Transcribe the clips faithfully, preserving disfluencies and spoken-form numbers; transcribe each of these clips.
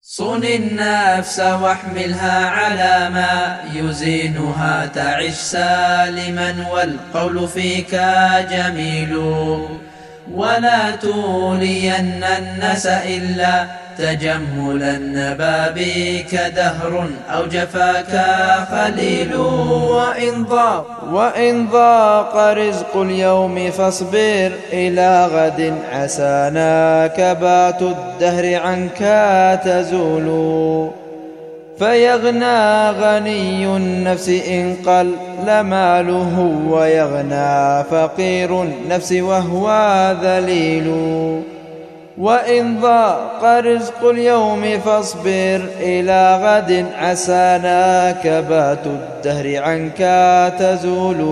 صن النفس واحملها على ما يزينها تعش سالما والقول فيك جميل. ولا تولين الناس إلا تجملا نبى بك دهر أو جفاك خليل. وإن ضاق وإن ضاق رزق اليوم فاصبر إلى غد عسانا كبات الدهر عنك تزول. فيغنى غني النفس إن قل ماله ويغنى فقير النفس وهو ذليل. وإن ضاق رزق اليوم فاصبر إلى غد عسانا كبات الدهر عنك تزول.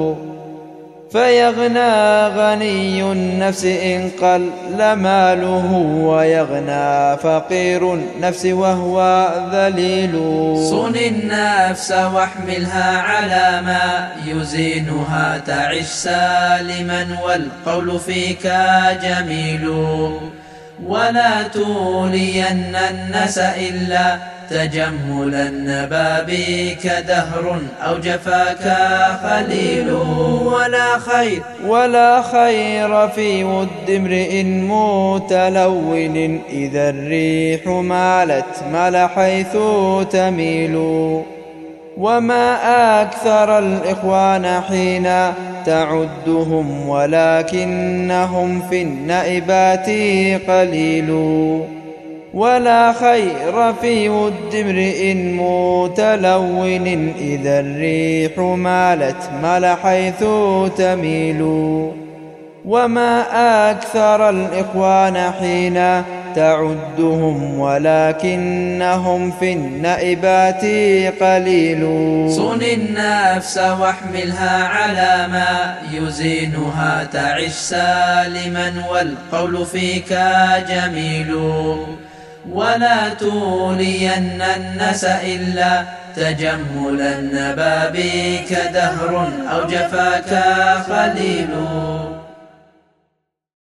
فيغنى غني النفس إن قل ماله ويغنى فقير النفس وهو ذليل. صن النفس واحملها على ما يزينها تعش سالما والقول فيك جميل. ولا تولين الناس إلا تجملا نبى بك دهر أو جفاك خليل. ولا خير ولا خير في ود امرئ متلون إذا الريح مالت مال حيث تميل. وما أكثر الإخوان حين تعدهم ولكنهم في النائبات قليل. ولا خير في ود امرئ متلون إذا الريح مالت مال حيث تميل. وما أكثر الإخوان حين تعدهم ولكنهم في النائبات قليل. صن النفس واحملها على ما يزينها تعش سالما والقول فيك جميل. ولا تولين الناس إلا تجملا نبى بك دهر أو جفاك خليل.